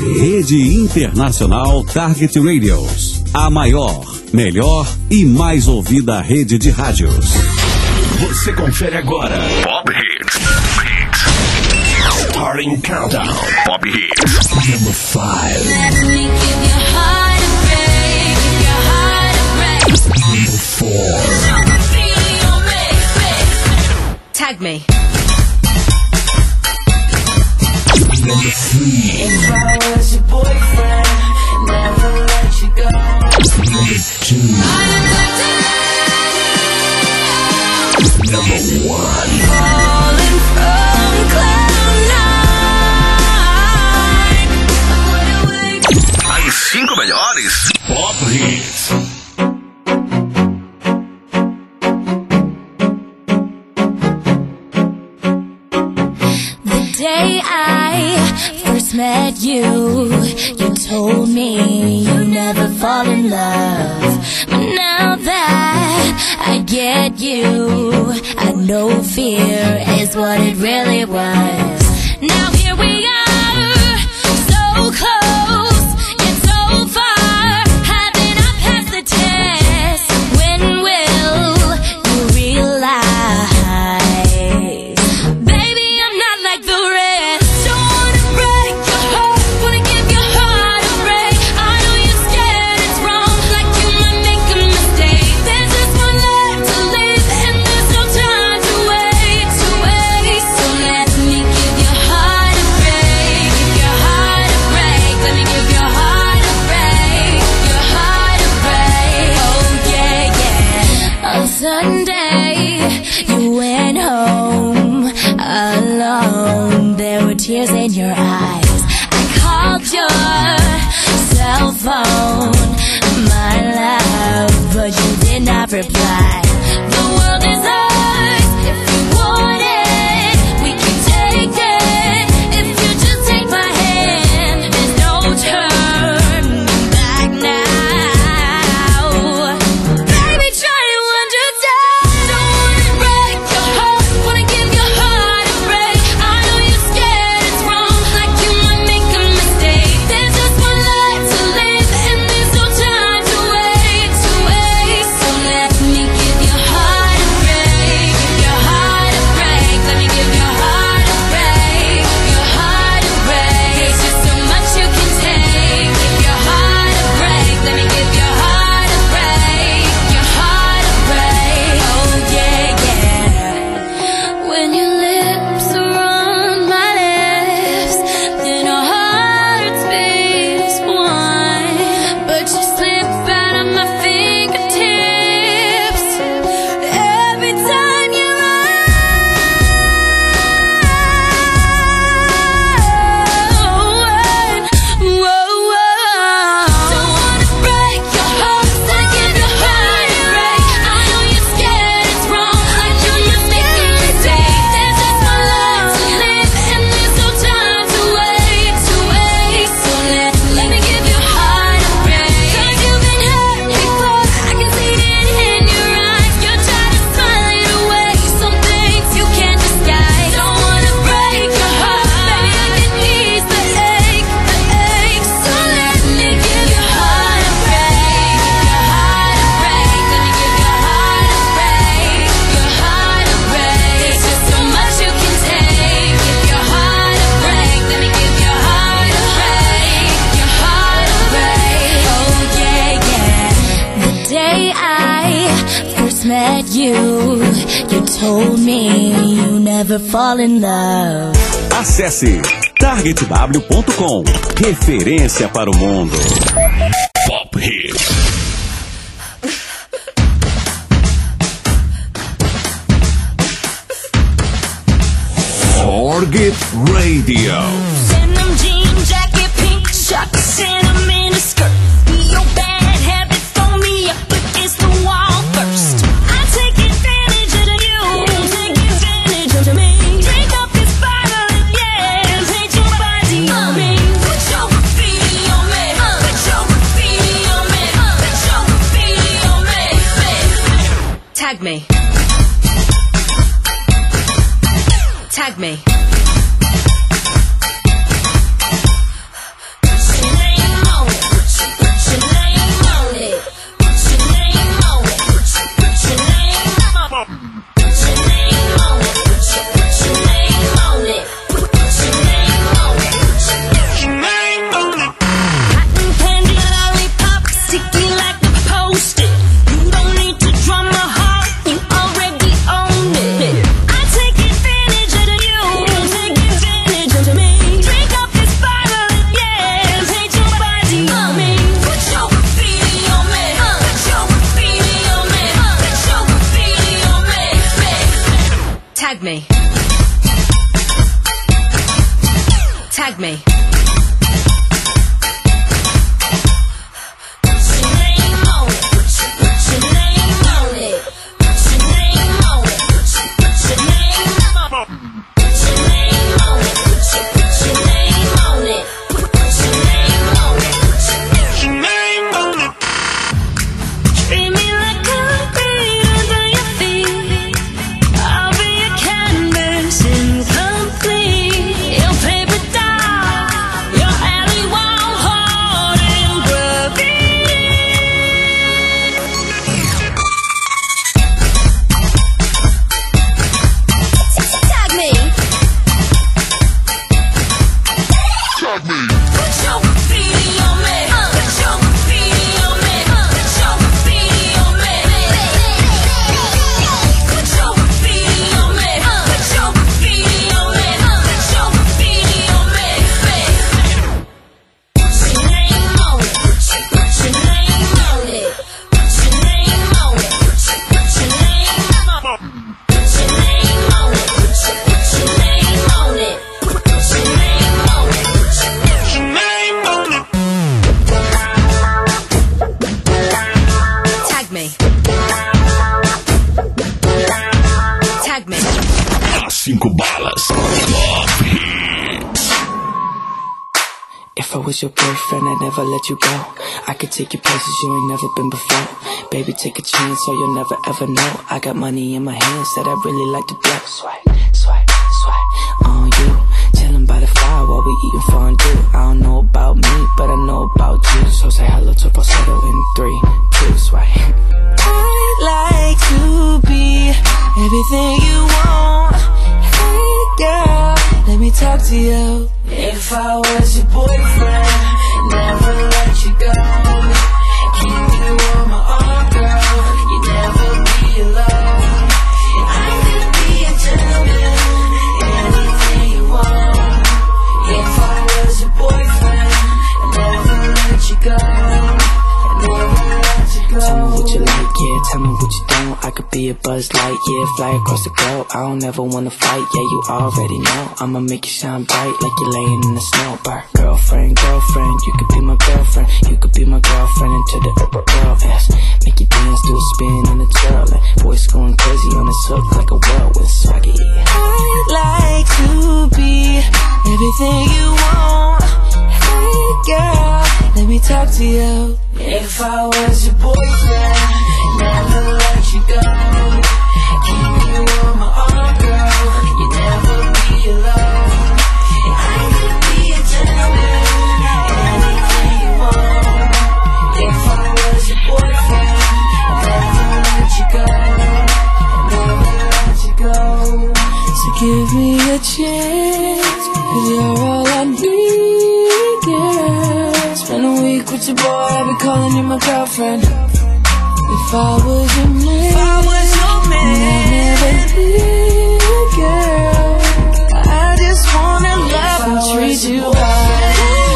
Rede Internacional Target Radios. A maior, melhor e mais ouvida rede de rádios. Você confere agora Pop Hits. Starting Countdown. Pop Hits. Number 5. Let me give your heart a break. Give your heart a break. Number 4. Tag me. Number 3. If I was your boyfriend, never let you go. Number 2. Number 1. Falling from cloud nine. As 5 melhores Pop Hits. The day I first met you, you told me you never fall in love. But now that I get you, I know fear is what it really was. Now here we are, so close, yet so far. Haven't I passed the test? When will you realize? Baby, I'm not like the rest. Don't wanna break your heart, wanna give your heart a break. I know you're scared it's wrong, like you might make a mistake. There's just one life to live, and there's no time to wait, to wait. So let me give your heart a break, give your heart a break. Let me give your heart a break, your heart a break. Oh yeah, yeah. On Sunday, you went home alone. There were tears in your eyes. I called your cell phone, my love, but you did not reply. The world is ours if you want it. We can take it if you just take my hand. There's no turning back now. Baby, try to understand. Don't wanna break your heart, wanna give your heart a break. I know you're scared it's wrong, like you might make a mistake. There's just one life to live, and there's no time to wait, to wait. So let me give your heart a break, give your heart a break. Let me give your heart a break, your heart a break. There's just so much you can take. Give your heart a break. Let me give your heart a break, your heart a break. Oh yeah, yeah. When your lips are on my lips, then our hearts beat as one. But you slip out of my fingertips every time you run. Whoa. Don't wanna break your heart, so give your heart a break. I know you're scared it's wrong, like you might make a mistake. There's just one life to live, and there's no time to wait, to wait. So let me give your heart a break. 'Cause you've been hurt before, I can see it in your eyes. You're trying to smile it away, some things you can't disguise. Don't wanna break your heart, baby, I can ease the ache, the ache. So let me give your heart a break, give your heart a break. Let me give your heart a break, your heart a break. There's just so much you can take. Give your heart a break. Let me give your heart a break, your heart a break. Oh yeah, yeah. The day I first met you, you told me you never fall in love. Acesse targetw.com. Referência para o mundo. Pop Hits. Target Radio. Denim jean jacket, pink chucks, and a mini skirt. Your bad habit throw me up against the wall first. I take advantage of you, take advantage of me. Drink up this bottle and yeah, paint your body on me. Put your graffiti on me, put your graffiti on me, put your graffiti on me. Tag me. Tag me. Tag me. If I was your boyfriend, I'd never let you go. I could take you places you ain't never been before. Baby, take a chance so you'll never ever know. I got money in my hands that I really like to blow. Swipe, swipe, swipe on you. Chillin' by the fire while we eating fondue. I don't know about me, but I know about you. So say hello to falsetto in 3, 2, swipe. I'd like to be everything you want. Hey girl, let me talk to you. If I was your boyfriend, never let you go. Keep you on my arm, girl. You never be alone. I could be a gentleman, anything you want. If I was your boyfriend, never let you go. Never let you go. Tell me what you like, yeah. Tell me what you don't. I could be a Buzz Light, yeah. Fly across the globe. I don't ever wanna fight, yeah. You already know. I'ma make you shine bright like you're laying in the snow. Girlfriend, girlfriend, you could be my girlfriend. You could be my girlfriend until the world ends. Make you dance to a spin and a twirl. And voice going crazy on this hook like a whirlwind swaggy. I'd like to be everything you want. Hey girl, let me talk to you. If I was your boyfriend, never let you go. Keep you on my arm, girl. You never be alone. I could be a gentleman, anything you want. If I was your boyfriend, never let you go. Never let you go. So give me a chance, 'cause you're all I need, yeah. Spend a week with your boy, I'll be calling you my girlfriend. If I was your man, I'd never leave, girl. I just wanna love and treat you right.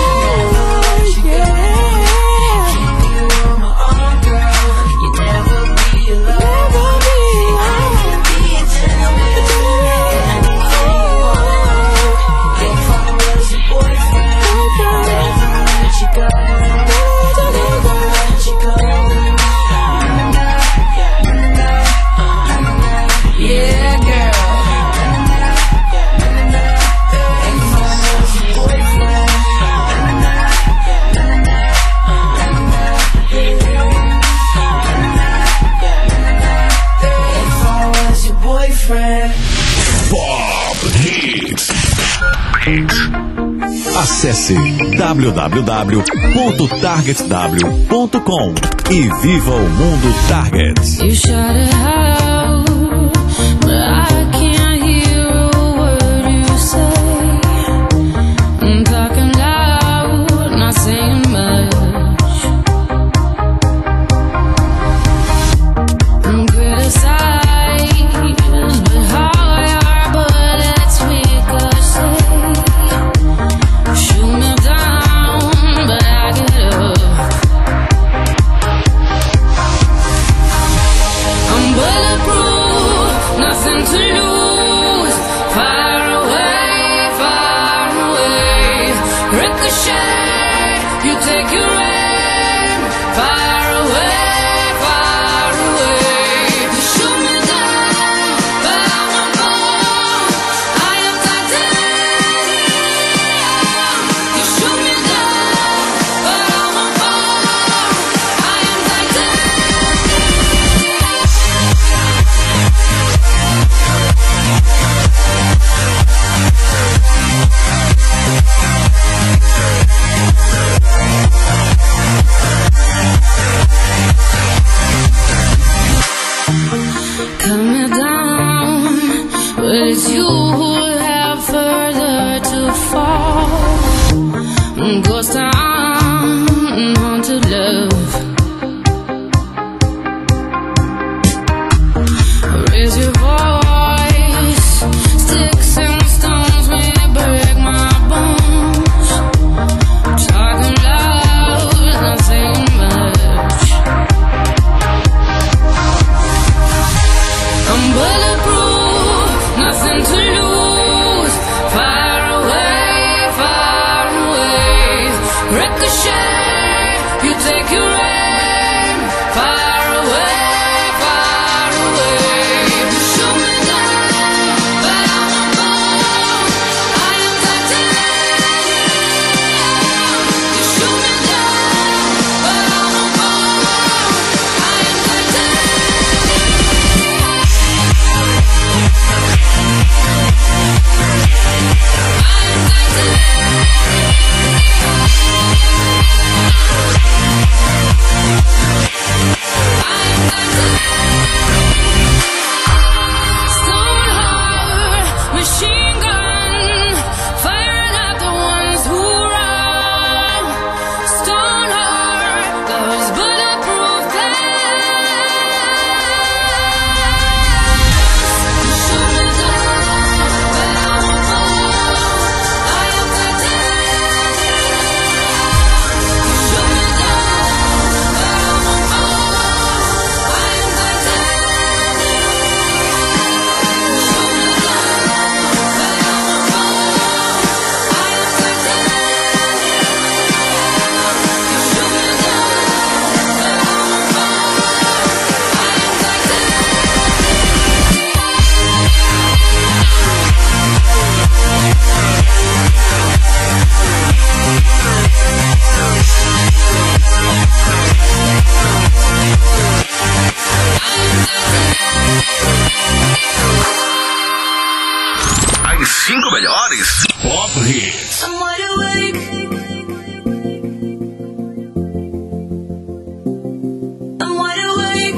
Acesse www.targetw.com e viva o mundo Target. You shout it out, but I can't hear a word you say. I'm talking loud, not saying much. I'm criticized, but how our bullets ricochet. Shoot me down, but I get up. I'm bulletproof. You take your aim far away, far away. You shoot me down, but I won't fall. I am titanium. You shoot me down, but I won't fall. I am coming down, but it's you who have further to fall. Ghost town, haunted love. Raise your voice, sticks and stones may break my bones. Talking loud, nothing much. I'm bulletproof, nothing to lose. Far away, far away. Ricochet, you take your aim. Far away, far away. You shoot me down, but I won't fall. I am titanium. You shoot me down, but I won't fall. I am Stone heart, machine gun, firing at the ones who run. Stone heart, those bulletproof glass. Shoot me down, but I won't fall. I am titanium. Shoot me down, but I won't fall. I am As 5 melhores Pop Hits. I'm wide awake. I'm wide awake.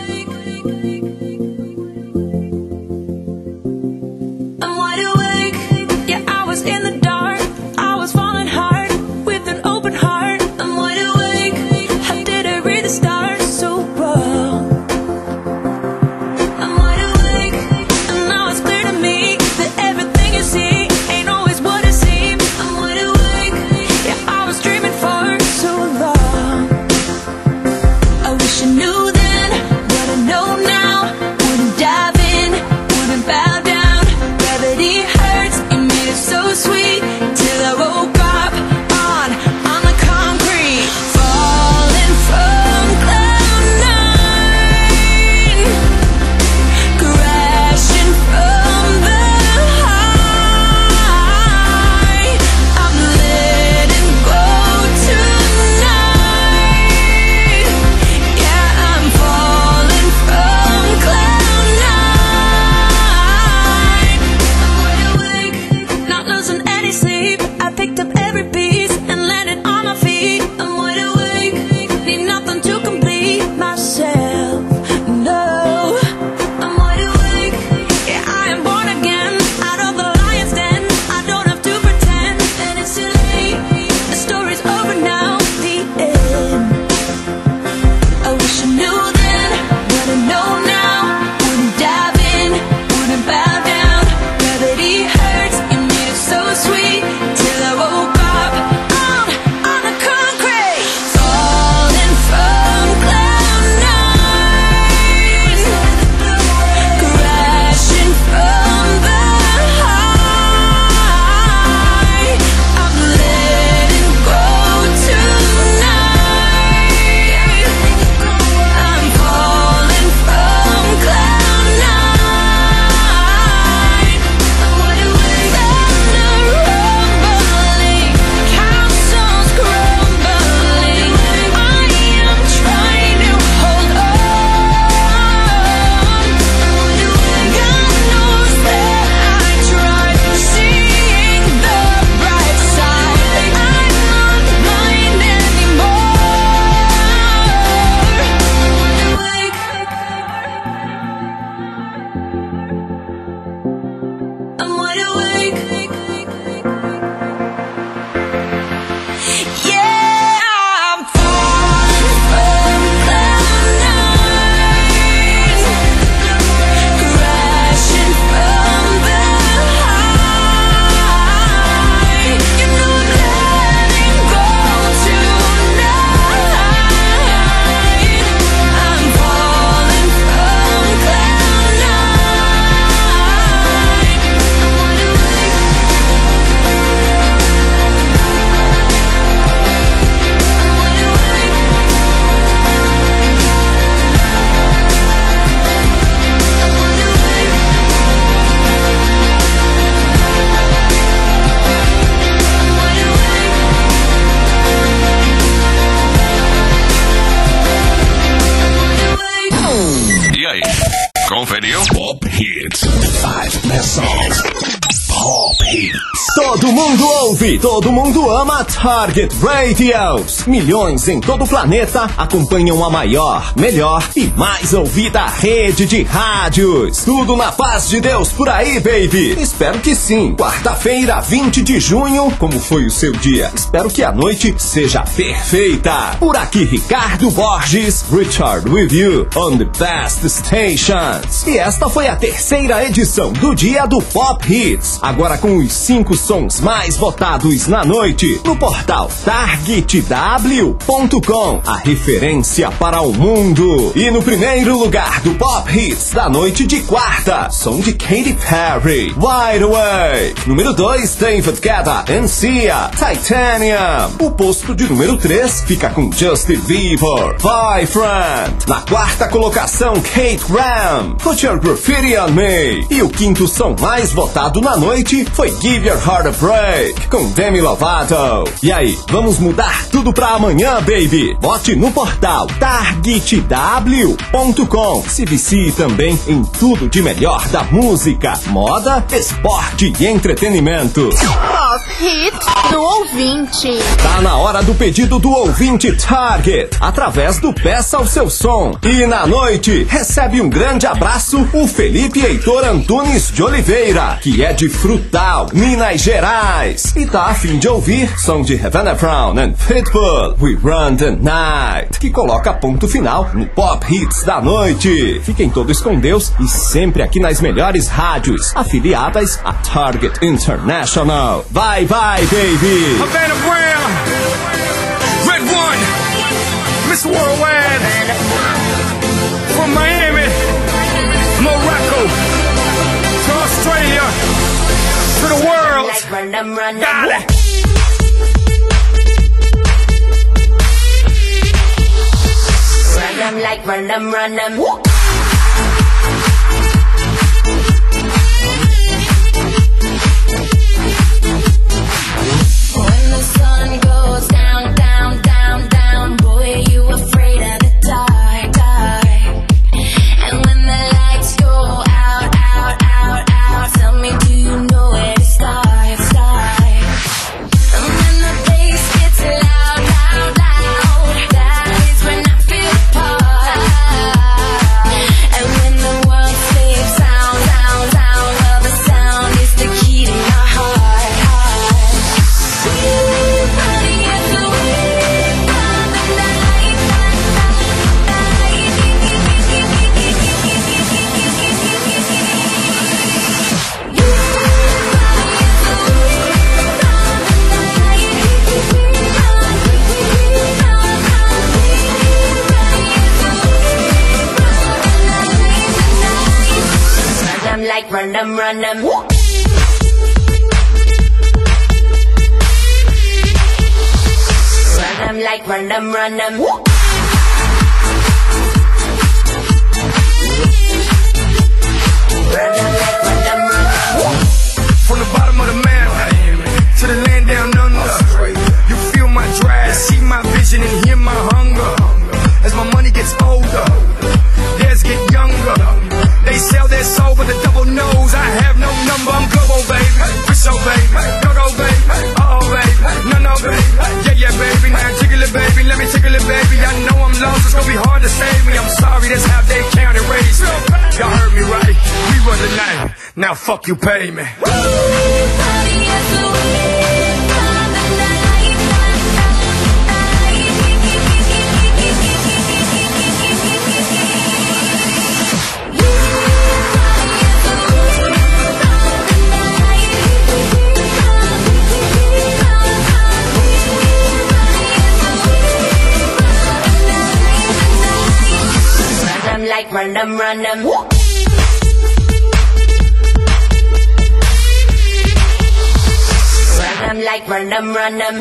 I'm wide awake. Yeah, I was in the dark. I was falling hard with an open heart. I'm wide awake. How did I read the stars so wrong? I'm wide awake, and now it's clear to me that everything you see ain't always what it seems. I'm wide awake. Yeah, I was dreaming for so long. I wish I knew then what I know now. Wouldn't dive in, wouldn't bow down. Gravity hurts, it made it so sweet. Till I woke up on the concrete, falling from cloud nine, crashing from the heights. Hits. Todo mundo ouve, todo mundo ama Target Radios. Milhões em todo o planeta acompanham a maior, melhor e mais ouvida rede de rádios. Tudo na paz de Deus por aí, baby. Espero que sim. Quarta-feira, 20 de junho, como foi o seu dia? Espero que a noite seja perfeita. Por aqui, Ricardo Borges, Richard with you on the best stations. E esta foi a terceira edição do Dia do Pop Hits. Agora com os 5 sons mais votados na noite no portal targetw.com, a referência para o mundo. E no primeiro lugar do Pop Hits da noite de quarta, som de Katy Perry, Wide Awake. Número 2, David Guetta and Sia, Titanium. O posto de número 3 fica com Justin Bieber, Boyfriend. Na quarta colocação, Kate Ram, Put Your Graffiti on Me. E o quinto som mais votado na noite foi Give Your Heart a Break, com Demi Lovato. E aí, vamos mudar tudo pra amanhã, baby? Bote no portal targetw.com. Se vicie também em tudo de melhor da música, moda, esporte e entretenimento. Pop Hits do ouvinte. Tá na hora do pedido do ouvinte Target, através do Peça o Seu Som. E na noite, recebe um grande abraço o Felipe Heitor Antunes de Oliveira, que é de Frutal, Minas Gerais, e tá a fim de ouvir som de Havana Brown and Pitbull, We Run the Night, que coloca ponto final no Pop Hits da noite. Fiquem todos com Deus e sempre aqui nas melhores rádios afiliadas a Target International. Bye bye, baby. Havana Brown, Red One, Mr. Worldwide, from Miami, Morocco, to Australia, to the world. Like run them. Dale. Like run them. When the sun goes down, down, down, down, boy, you afraid of the dark, dark. And when the lights go out, out, out, out, tell me, do you know where to start, start? And when the bass gets loud, loud, loud, that is when I feel the part. And when the world sleeps, sound, sound, sound, well, the sound is the key to my heart, heart. Running at the wave of the night, run them. Run them like run them. From the bottom of the map to the land down under, you feel my drive, see my vision and hear my hunger. As my money gets older, theirs get younger. They sell their soul with a double nose. I have no number, I'm global, baby. For sure, baby. Go, baby. Uh-oh, baby. No, baby. Yeah, baby. Now jiggle it, baby. Let me tickle it, baby. I know I'm lost, it's gonna be hard to save me. I'm sorry, that's how they count and raise me. Y'all heard me right. We run the night. Now fuck you, pay me. Like run them. Run them like run them. Run them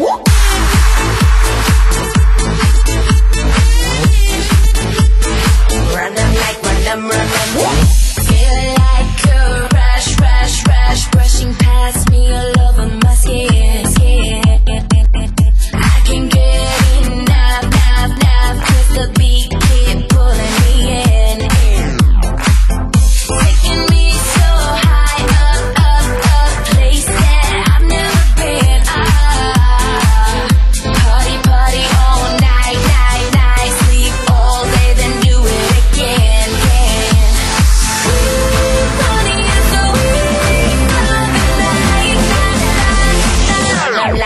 like run them. Feel like a rush, brushing past me all over my skin. I can get enough, 'cause the beat keep pulling me in. Taking me so high up, place that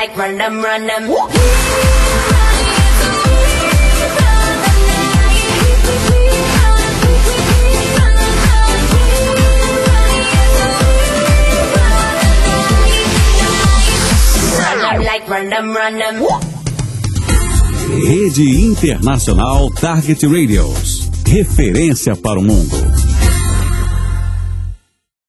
like run them, run them. Like run them, run them. Rede Internacional Target Radios. Referência para o mundo.